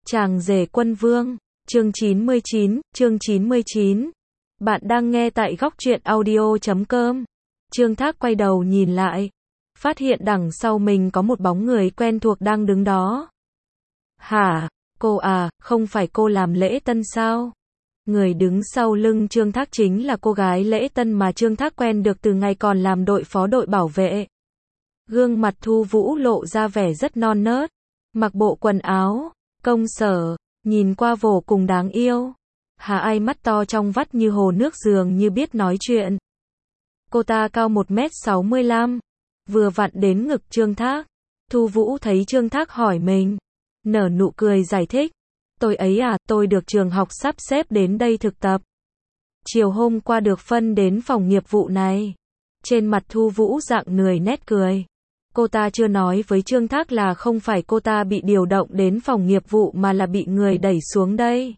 Chàng rể quân vương, chương 99. Bạn đang nghe tại góc truyện audio.com. Trương Thác quay đầu nhìn lại, phát hiện đằng sau mình có một bóng người quen thuộc đang đứng đó. Hả, cô à, không phải cô làm lễ tân sao? Người đứng sau lưng Trương Thác chính là cô gái lễ tân mà Trương Thác quen được từ ngày còn làm đội phó đội bảo vệ. Gương mặt Thu Vũ lộ ra vẻ rất non nớt, mặc bộ quần áo công sở, nhìn qua vô cùng đáng yêu. Hà Ai mắt to trong vắt như hồ nước dường như biết nói chuyện. Cô ta cao 1m65, vừa vặn đến ngực Trương Thác. Thu Vũ thấy Trương Thác hỏi mình, nở nụ cười giải thích. Tôi ấy à, tôi được trường học sắp xếp đến đây thực tập. Chiều hôm qua được phân đến phòng nghiệp vụ này. Trên mặt Thu Vũ rạng nười nét cười. Cô ta chưa nói với Trương Thác là không phải cô ta bị điều động đến phòng nghiệp vụ mà là bị người đẩy xuống đây.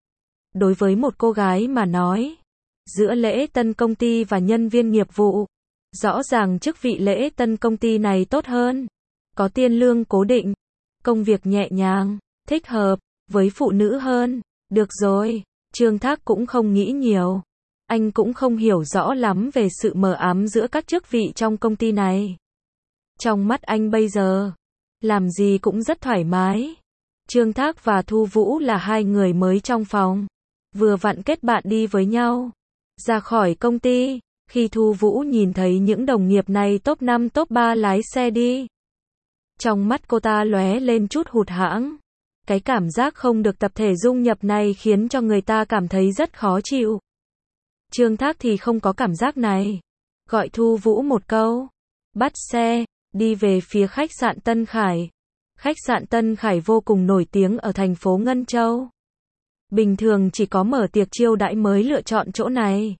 Đối với một cô gái mà nói, giữa lễ tân công ty và nhân viên nghiệp vụ, rõ ràng chức vị lễ tân công ty này tốt hơn. Có tiền lương cố định, công việc nhẹ nhàng, thích hợp với phụ nữ hơn. Được rồi, Trương Thác cũng không nghĩ nhiều. Anh cũng không hiểu rõ lắm về sự mờ ám giữa các chức vị trong công ty này. Trong mắt anh bây giờ, làm gì cũng rất thoải mái. Trương Thác và Thu Vũ là hai người mới trong phòng, vừa vặn kết bạn đi với nhau. Ra khỏi công ty, khi Thu Vũ nhìn thấy những đồng nghiệp này top 5 top 3 lái xe đi, trong mắt cô ta lóe lên chút hụt hẫng. Cái cảm giác không được tập thể dung nhập này khiến cho người ta cảm thấy rất khó chịu. Trương Thác thì không có cảm giác này. Gọi Thu Vũ một câu, bắt xe, đi về phía khách sạn Tân Khải. Khách sạn Tân Khải vô cùng nổi tiếng ở thành phố Ngân Châu. Bình thường chỉ có mở tiệc chiêu đãi mới lựa chọn chỗ này.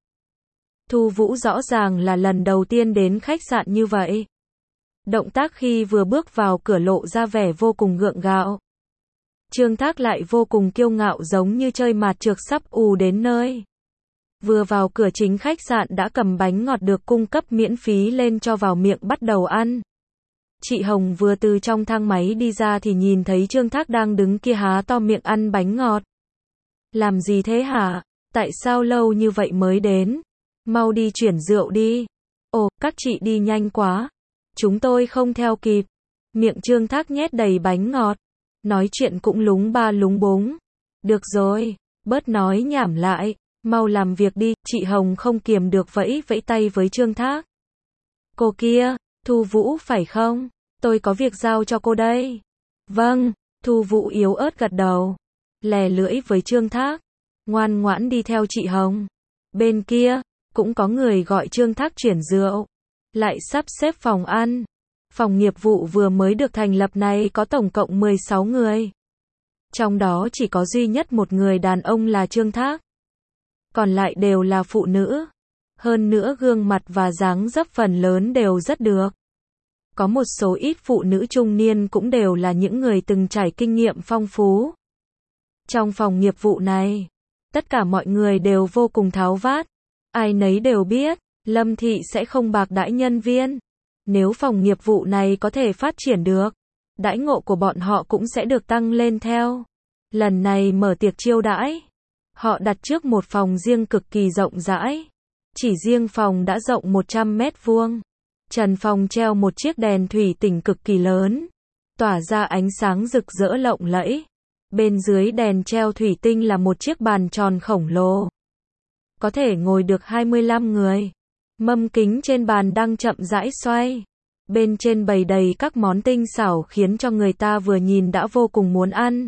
Thu Vũ rõ ràng là lần đầu tiên đến khách sạn như vậy. Động tác khi vừa bước vào cửa lộ ra vẻ vô cùng gượng gạo. Trương Thác lại vô cùng kiêu ngạo giống như chơi mạt trược sắp đến nơi. Vừa vào cửa chính khách sạn đã cầm bánh ngọt được cung cấp miễn phí lên cho vào miệng bắt đầu ăn. Chị Hồng vừa từ trong thang máy đi ra thì nhìn thấy Trương Thác đang đứng kia há to miệng ăn bánh ngọt. Làm gì thế hả? Tại sao lâu như vậy mới đến? Mau đi chuyển rượu đi. Ồ, các chị đi nhanh quá. Chúng tôi không theo kịp. Miệng Trương Thác nhét đầy bánh ngọt. Nói chuyện cũng lúng ba lúng búng. Được rồi, bớt nói nhảm lại. Mau làm việc đi, chị Hồng không kiềm được vẫy tay với Trương Thác. Cô kia, Thu Vũ phải không? Tôi có việc giao cho cô đây. Vâng, Thu Vũ yếu ớt gật đầu. Lè lưỡi với Trương Thác. Ngoan ngoãn đi theo chị Hồng. Bên kia, cũng có người gọi Trương Thác chuyển rượu. Lại sắp xếp phòng ăn. Phòng nghiệp vụ vừa mới được thành lập này có tổng cộng 16 người. Trong đó chỉ có duy nhất một người đàn ông là Trương Thác. Còn lại đều là phụ nữ. Hơn nữa gương mặt và dáng dấp phần lớn đều rất được. Có một số ít phụ nữ trung niên cũng đều là những người từng trải kinh nghiệm phong phú. Trong phòng nghiệp vụ này, tất cả mọi người đều vô cùng tháo vát. Ai nấy đều biết, Lâm Thị sẽ không bạc đãi nhân viên. Nếu phòng nghiệp vụ này có thể phát triển được, đãi ngộ của bọn họ cũng sẽ được tăng lên theo. Lần này mở tiệc chiêu đãi, họ đặt trước một phòng riêng cực kỳ rộng rãi. Chỉ riêng phòng đã rộng 100 mét vuông. Trần phòng treo một chiếc đèn thủy tinh cực kỳ lớn, tỏa ra ánh sáng rực rỡ lộng lẫy. Bên dưới đèn treo thủy tinh là một chiếc bàn tròn khổng lồ. Có thể ngồi được 25 người. Mâm kính trên bàn đang chậm rãi xoay. Bên trên bày đầy các món tinh xảo khiến cho người ta vừa nhìn đã vô cùng muốn ăn.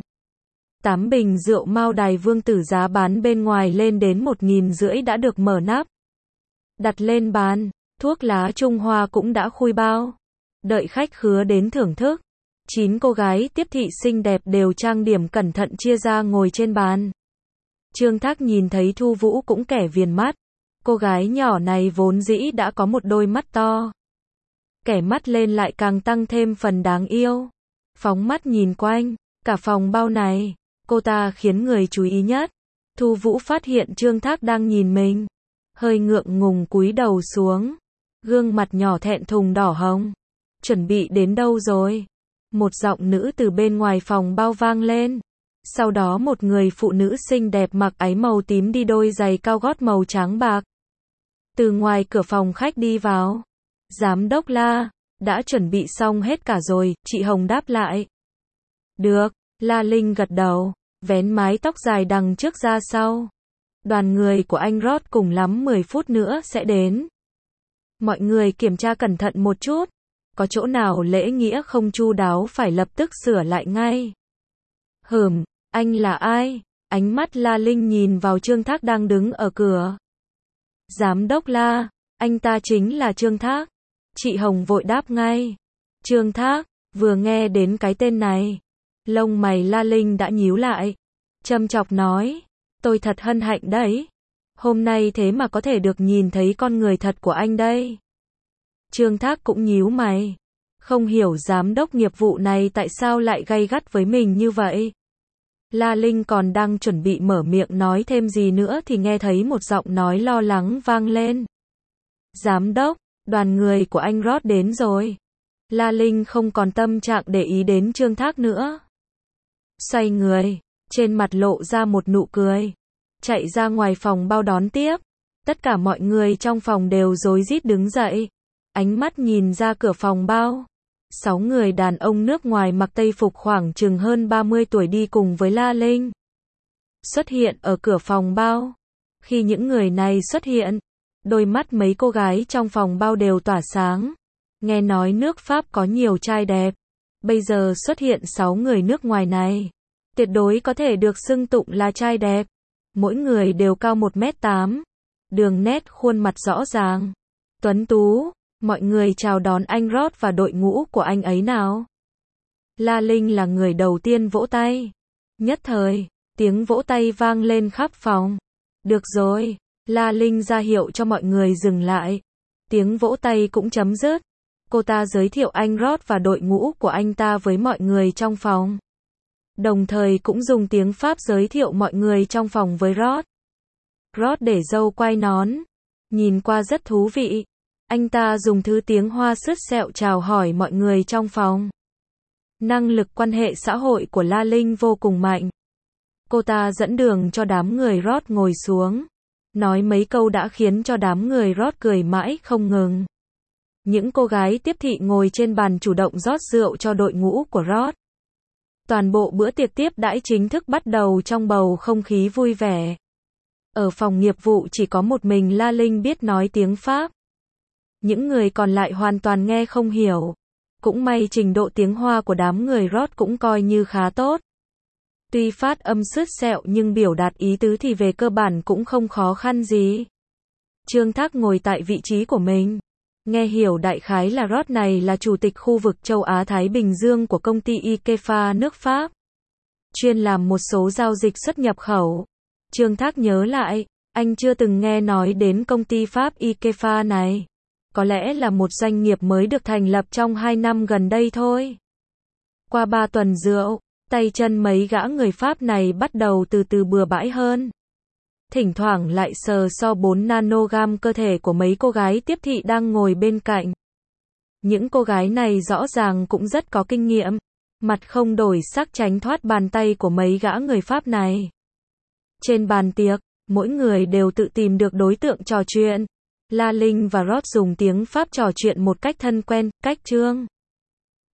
8 bình rượu Mao Đài Vương Tử giá bán bên ngoài lên đến 1.500 đã được mở nắp. Đặt lên bàn, thuốc lá Trung Hoa cũng đã khui bao. Đợi khách khứa đến thưởng thức. 9 cô gái tiếp thị xinh đẹp đều trang điểm cẩn thận chia ra ngồi trên bàn. Trương Thác nhìn thấy Thu Vũ cũng kẻ viền mắt. Cô gái nhỏ này vốn dĩ đã có một đôi mắt to. Kẻ mắt lên lại càng tăng thêm phần đáng yêu. Phóng mắt nhìn quanh, cả phòng bao này, cô ta khiến người chú ý nhất. Thu Vũ phát hiện Trương Thác đang nhìn mình. Hơi ngượng ngùng cúi đầu xuống. Gương mặt nhỏ thẹn thùng đỏ hồng. Chuẩn bị đến đâu rồi? Một giọng nữ từ bên ngoài phòng bao vang lên. Sau đó một người phụ nữ xinh đẹp mặc váy màu tím đi đôi giày cao gót màu trắng bạc. Từ ngoài cửa phòng khách đi vào. Giám đốc La, đã chuẩn bị xong hết cả rồi, chị Hồng đáp lại. Được, La Linh gật đầu, vén mái tóc dài đằng trước ra sau. Đoàn người của anh Rod cùng lắm 10 phút nữa sẽ đến. Mọi người kiểm tra cẩn thận một chút. Có chỗ nào lễ nghĩa không chu đáo phải lập tức sửa lại ngay. Anh là ai? Ánh mắt La Linh nhìn vào Trương Thác đang đứng ở cửa. Giám đốc La, anh ta chính là Trương Thác. Chị Hồng vội đáp ngay. Trương Thác, vừa nghe đến cái tên này. Lông mày La Linh đã nhíu lại. Châm chọc nói, tôi thật hân hạnh đấy. Hôm nay thế mà có thể được nhìn thấy con người thật của anh đây. Trương Thác cũng nhíu mày. Không hiểu giám đốc nghiệp vụ này tại sao lại gay gắt với mình như vậy. La Linh còn đang chuẩn bị mở miệng nói thêm gì nữa thì nghe thấy một giọng nói lo lắng vang lên. Giám đốc, đoàn người của anh Rod đến rồi. La Linh không còn tâm trạng để ý đến Trương Thác nữa. Xoay người, trên mặt lộ ra một nụ cười. Chạy ra ngoài phòng bao đón tiếp. Tất cả mọi người trong phòng đều rối rít đứng dậy. Ánh mắt nhìn ra cửa phòng bao. 6 người đàn ông nước ngoài mặc tây phục khoảng chừng hơn 30 tuổi đi cùng với La Linh. Xuất hiện ở cửa phòng bao. Khi những người này xuất hiện, đôi mắt mấy cô gái trong phòng bao đều tỏa sáng. Nghe nói nước Pháp có nhiều trai đẹp. Bây giờ xuất hiện 6 người nước ngoài này. Tuyệt đối có thể được xưng tụng là trai đẹp. Mỗi người đều cao 1m8. Đường nét khuôn mặt rõ ràng. Tuấn tú. Mọi người chào đón anh Rod và đội ngũ của anh ấy nào. La Linh là người đầu tiên vỗ tay. Nhất thời, tiếng vỗ tay vang lên khắp phòng. Được rồi, La Linh ra hiệu cho mọi người dừng lại. Tiếng vỗ tay cũng chấm dứt. Cô ta giới thiệu anh Rod và đội ngũ của anh ta với mọi người trong phòng. Đồng thời cũng dùng tiếng Pháp giới thiệu mọi người trong phòng với Rod. Rod để râu quai nón. Nhìn qua rất thú vị. Anh ta dùng thứ tiếng Hoa sứt sẹo chào hỏi mọi người trong phòng. Năng lực quan hệ xã hội của La Linh vô cùng mạnh. Cô ta dẫn đường cho đám người Rod ngồi xuống. Nói mấy câu đã khiến cho đám người Rod cười mãi không ngừng. Những cô gái tiếp thị ngồi trên bàn chủ động rót rượu cho đội ngũ của Rod. Toàn bộ bữa tiệc tiếp đãi chính thức bắt đầu trong bầu không khí vui vẻ. Ở phòng nghiệp vụ chỉ có một mình La Linh biết nói tiếng Pháp. Những người còn lại hoàn toàn nghe không hiểu. Cũng may trình độ tiếng Hoa của đám người Rod cũng coi như khá tốt. Tuy phát âm sứt sẹo nhưng biểu đạt ý tứ thì về cơ bản cũng không khó khăn gì. Trương Thác ngồi tại vị trí của mình. Nghe hiểu đại khái là Rod này là chủ tịch khu vực châu Á-Thái Bình Dương của công ty Ikefa nước Pháp. Chuyên làm một số giao dịch xuất nhập khẩu. Trương Thác nhớ lại, anh chưa từng nghe nói đến công ty Pháp Ikefa này. Có lẽ là một doanh nghiệp mới được thành lập trong 2 năm gần đây thôi. Qua 3 tuần rượu, tay chân mấy gã người Pháp này bắt đầu từ từ bừa bãi hơn. Thỉnh thoảng lại sờ so 4 nanogam cơ thể của mấy cô gái tiếp thị đang ngồi bên cạnh. Những cô gái này rõ ràng cũng rất có kinh nghiệm. Mặt không đổi sắc tránh thoát bàn tay của mấy gã người Pháp này. Trên bàn tiệc, mỗi người đều tự tìm được đối tượng trò chuyện. La Linh và Rod dùng tiếng Pháp trò chuyện một cách thân quen, cách Trương